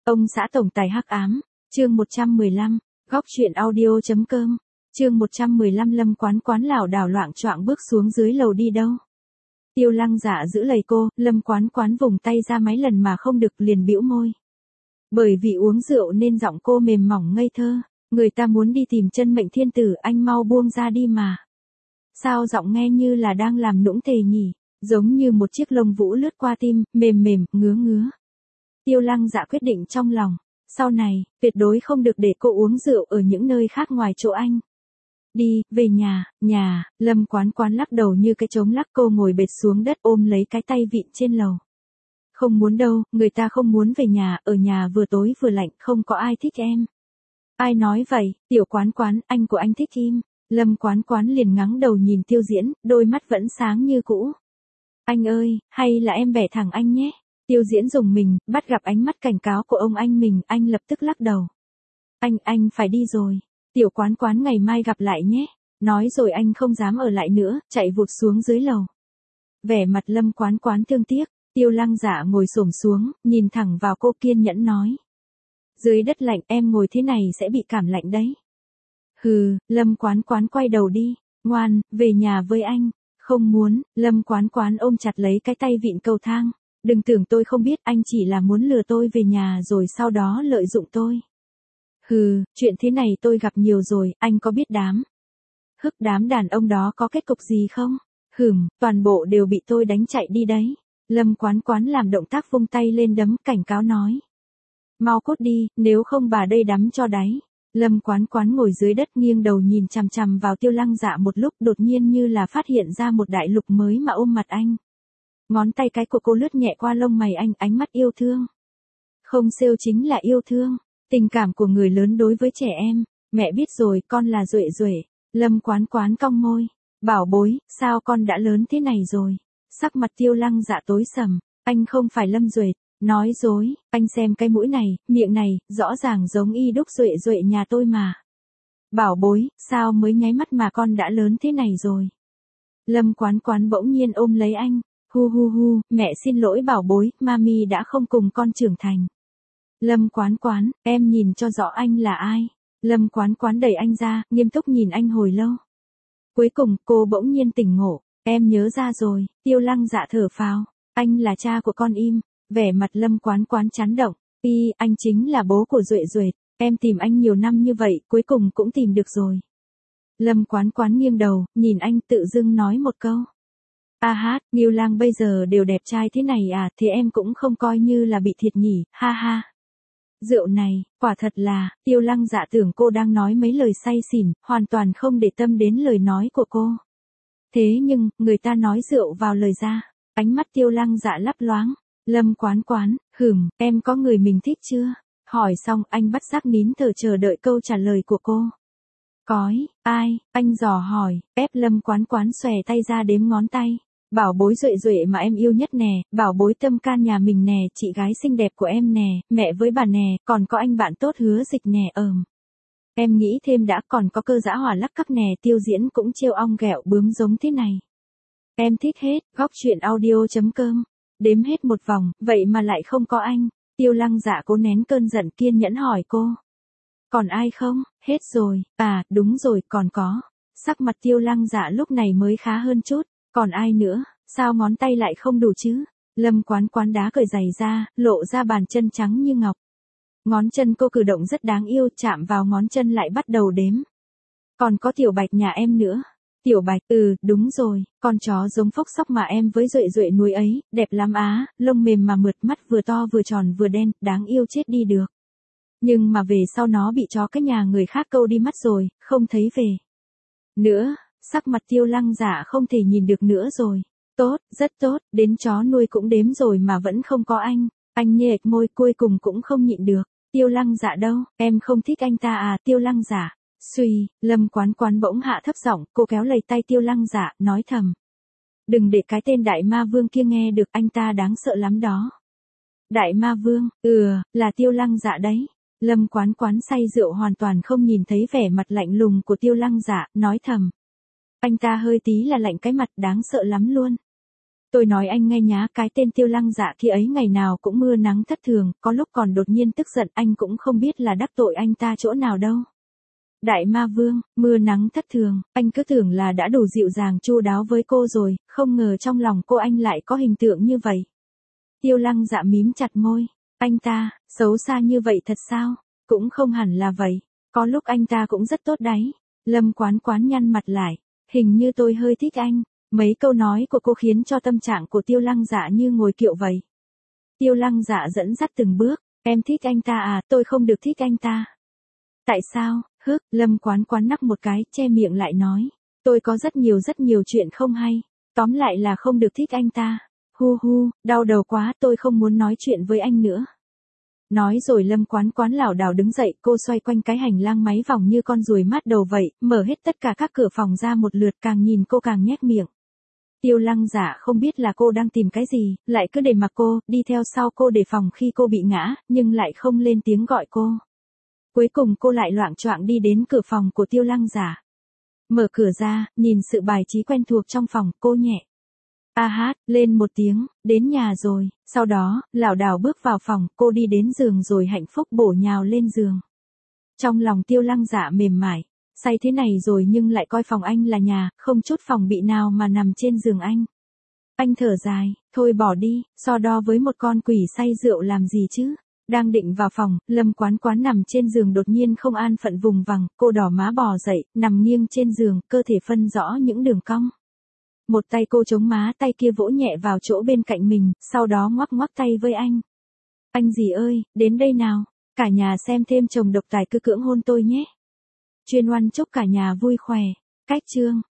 Ông xã tổng tài hắc ám, chương 115, góc truyện audio.com, chương 115 Lâm Quán Quán lảo đảo loạng choạng bước xuống dưới lầu đi đâu. Tiêu Lăng Dạ giữ lời cô, Lâm Quán Quán vùng tay ra mấy lần mà không được liền bĩu môi. Bởi vì uống rượu nên giọng cô mềm mỏng ngây thơ, người ta muốn đi tìm chân mệnh thiên tử, anh mau buông ra đi mà. Sao giọng nghe như là đang làm nũng tề nhỉ, giống như một chiếc lông vũ lướt qua tim, mềm mềm, ngứa ngứa. Tiêu Lăng Dạ quyết định trong lòng, sau này, tuyệt đối không được để cô uống rượu ở những nơi khác ngoài chỗ anh. Đi, về nhà, Lâm Quán Quán lắc đầu như cái trống lắc, cô ngồi bệt xuống đất ôm lấy cái tay vịn trên lầu. Không muốn đâu, người ta không muốn về nhà, ở nhà vừa tối vừa lạnh, không có ai thích em. Ai nói vậy, Tiểu Quán Quán, anh của anh thích im. Lâm Quán Quán liền ngắng đầu nhìn Tiêu Diễn, đôi mắt vẫn sáng như cũ. Anh ơi, hay là em bẻ thẳng anh nhé. Tiêu Diễn rùng mình, bắt gặp ánh mắt cảnh cáo của ông anh mình, anh lập tức lắc đầu. Anh phải đi rồi. Tiểu Quán Quán ngày mai gặp lại nhé. Nói rồi anh không dám ở lại nữa, chạy vụt xuống dưới lầu. Vẻ mặt Lâm Quán Quán thương tiếc, Tiêu Lăng Dạ ngồi xổm xuống, nhìn thẳng vào cô kiên nhẫn nói. Dưới đất lạnh em ngồi thế này sẽ bị cảm lạnh đấy. Hừ, Lâm Quán Quán quay đầu đi, ngoan, về nhà với anh. Không muốn, Lâm Quán Quán ôm chặt lấy cái tay vịn cầu thang. Đừng tưởng tôi không biết, anh chỉ là muốn lừa tôi về nhà rồi sau đó lợi dụng tôi. Hừ, chuyện thế này tôi gặp nhiều rồi, anh có biết đám đàn ông đó có kết cục gì không? Toàn bộ đều bị tôi đánh chạy đi đấy. Lâm Quán Quán làm động tác vung tay lên đấm, cảnh cáo nói. Mau cút đi, nếu không bà đây đắm cho đáy. Lâm Quán Quán ngồi dưới đất nghiêng đầu nhìn chằm chằm vào Tiêu Lăng Dạ một lúc, đột nhiên như là phát hiện ra một đại lục mới mà ôm mặt anh. Ngón tay cái của cô lướt nhẹ qua lông mày anh, ánh mắt yêu thương. Không sale chính là yêu thương, tình cảm của người lớn đối với trẻ em. Mẹ biết rồi, con là Duệ Duệ. Lâm Quán Quán cong môi. Bảo bối, sao con đã lớn thế này rồi? Sắc mặt Tiêu Lăng Dạ tối sầm. Anh không phải Lâm Duệ. Nói dối, anh xem cái mũi này, miệng này, rõ ràng giống y đúc Duệ Duệ nhà tôi mà. Bảo bối, sao mới nháy mắt mà con đã lớn thế này rồi? Lâm Quán Quán bỗng nhiên ôm lấy anh. Hu, mẹ xin lỗi bảo bối, mami đã không cùng con trưởng thành. Lâm Quán Quán, em nhìn cho rõ anh là ai. Lâm Quán Quán đẩy anh ra, nghiêm túc nhìn anh hồi lâu. Cuối cùng, cô bỗng nhiên tỉnh ngộ. Em nhớ ra rồi. Tiêu Lăng Dạ thở phào. Anh là cha của con im. Vẻ mặt Lâm Quán Quán chán động. Anh chính là bố của Duệ Duệ. Em tìm anh nhiều năm như vậy, cuối cùng cũng tìm được rồi. Lâm Quán Quán nghiêng đầu, nhìn anh tự dưng nói một câu. Nghiêu Lang bây giờ đều đẹp trai thế này à, thì em cũng không coi như là bị thiệt nhỉ, ha ha. Rượu này, quả thật là, Tiêu Lăng Dạ tưởng cô đang nói mấy lời say xỉn, hoàn toàn không để tâm đến lời nói của cô. Thế nhưng, người ta nói rượu vào lời ra, ánh mắt Tiêu Lăng Dạ lấp loáng. Lâm Quán Quán, em có người mình thích chưa? Hỏi xong anh bắt giác nín thở chờ đợi câu trả lời của cô. Cói, ai? Anh dò hỏi, ép Lâm Quán Quán xòe tay ra đếm ngón tay. Bảo bối Duệ Duệ mà em yêu nhất nè, bảo bối Tâm Can nhà mình nè, chị gái xinh đẹp của em nè, mẹ với bà nè, còn có anh bạn tốt Hứa Dịch nè, Em nghĩ thêm đã, còn có Cơ Dã Hỏa lắc cắp nè, Tiêu Diễn cũng trêu ong ghẹo bướm giống thế này. Em thích hết, góc truyện audio.com. Đếm hết một vòng, vậy mà lại không có anh. Tiêu Lăng Dạ cố nén cơn giận kiên nhẫn hỏi cô. Còn ai không? Hết rồi, đúng rồi, còn có. Sắc mặt Tiêu Lăng Dạ lúc này mới khá hơn chút. Còn ai nữa, sao ngón tay lại không đủ chứ? Lâm Quán Quán đá cởi giày ra, lộ ra bàn chân trắng như ngọc. Ngón chân cô cử động rất đáng yêu, chạm vào ngón chân lại bắt đầu đếm. Còn có Tiểu Bạch nhà em nữa. Tiểu Bạch, đúng rồi, con chó giống phốc sóc mà em với Duệ Duệ nuôi ấy, đẹp lắm á, lông mềm mà mượt, mắt vừa to vừa tròn vừa đen, đáng yêu chết đi được. Nhưng mà về sau nó bị chó cái nhà người khác câu đi mất rồi, không thấy về nữa. Sắc mặt Tiêu Lăng Dạ không thể nhìn được nữa rồi. Tốt, rất tốt, đến chó nuôi cũng đếm rồi mà vẫn không có anh. Anh nhếch môi cuối cùng cũng không nhịn được. Tiêu Lăng Dạ đâu, em không thích anh ta à? Tiêu Lăng Dạ. Suy, Lâm Quán Quán bỗng hạ thấp giọng, cô kéo lấy tay Tiêu Lăng Dạ, nói thầm. Đừng để cái tên Đại Ma Vương kia nghe được, anh ta đáng sợ lắm đó. Đại Ma Vương, là Tiêu Lăng Dạ đấy. Lâm Quán Quán say rượu hoàn toàn không nhìn thấy vẻ mặt lạnh lùng của Tiêu Lăng Dạ, nói thầm. Anh ta hơi tí là lạnh cái mặt, đáng sợ lắm luôn. Tôi nói anh nghe nhá, cái tên Tiêu Lăng Dạ kia ấy ngày nào cũng mưa nắng thất thường, có lúc còn đột nhiên tức giận, anh cũng không biết là đắc tội anh ta chỗ nào đâu. Đại ma vương, mưa nắng thất thường, anh cứ tưởng là đã đủ dịu dàng chu đáo với cô rồi, không ngờ trong lòng cô anh lại có hình tượng như vậy. Tiêu Lăng Dạ mím chặt môi, anh ta, xấu xa như vậy thật sao? Cũng không hẳn là vậy, có lúc anh ta cũng rất tốt đấy. Lâm Quán Quán nhăn mặt lại, hình như tôi hơi thích anh. Mấy câu nói của cô khiến cho tâm trạng của Tiêu Lăng Dạ như ngồi kiệu vậy. Tiêu Lăng Dạ dẫn dắt từng bước, em thích anh ta à, tôi không được thích anh ta. Tại sao? Lâm Quán Quán nắc một cái, che miệng lại nói. Tôi có rất nhiều chuyện không hay. Tóm lại là không được thích anh ta. Hu hu, đau đầu quá, tôi không muốn nói chuyện với anh nữa. Nói rồi Lâm Quán Quán lảo đảo đứng dậy, cô xoay quanh cái hành lang máy vòng như con ruồi mát đầu vậy, mở hết tất cả các cửa phòng ra một lượt, càng nhìn cô càng nhếch miệng. Tiêu Lăng Dạ không biết là cô đang tìm cái gì, lại cứ để mặc cô, đi theo sau cô đề phòng khi cô bị ngã, nhưng lại không lên tiếng gọi cô. Cuối cùng cô lại loạng choạng đi đến cửa phòng của Tiêu Lăng Dạ. Mở cửa ra, nhìn sự bài trí quen thuộc trong phòng, cô nhẹ hát lên một tiếng, đến nhà rồi. Sau đó, lảo đảo bước vào phòng, cô đi đến giường rồi hạnh phúc bổ nhào lên giường. Trong lòng Tiêu Lăng Dạ mềm mại, say thế này rồi nhưng lại coi phòng anh là nhà, không chút phòng bị nào mà nằm trên giường anh. Anh thở dài, thôi bỏ đi, so đo với một con quỷ say rượu làm gì chứ. Đang định vào phòng, Lâm Quán Quán nằm trên giường đột nhiên không an phận vùng vằng, cô đỏ má bò dậy, nằm nghiêng trên giường, cơ thể phân rõ những đường cong. Một tay cô chống má, tay kia vỗ nhẹ vào chỗ bên cạnh mình, sau đó ngoắc ngoắc tay với anh. Anh gì ơi, đến đây nào, cả nhà xem thêm chồng độc tài cứ cưỡng hôn tôi nhé. Chuyên oan chúc cả nhà vui khỏe. Cách chương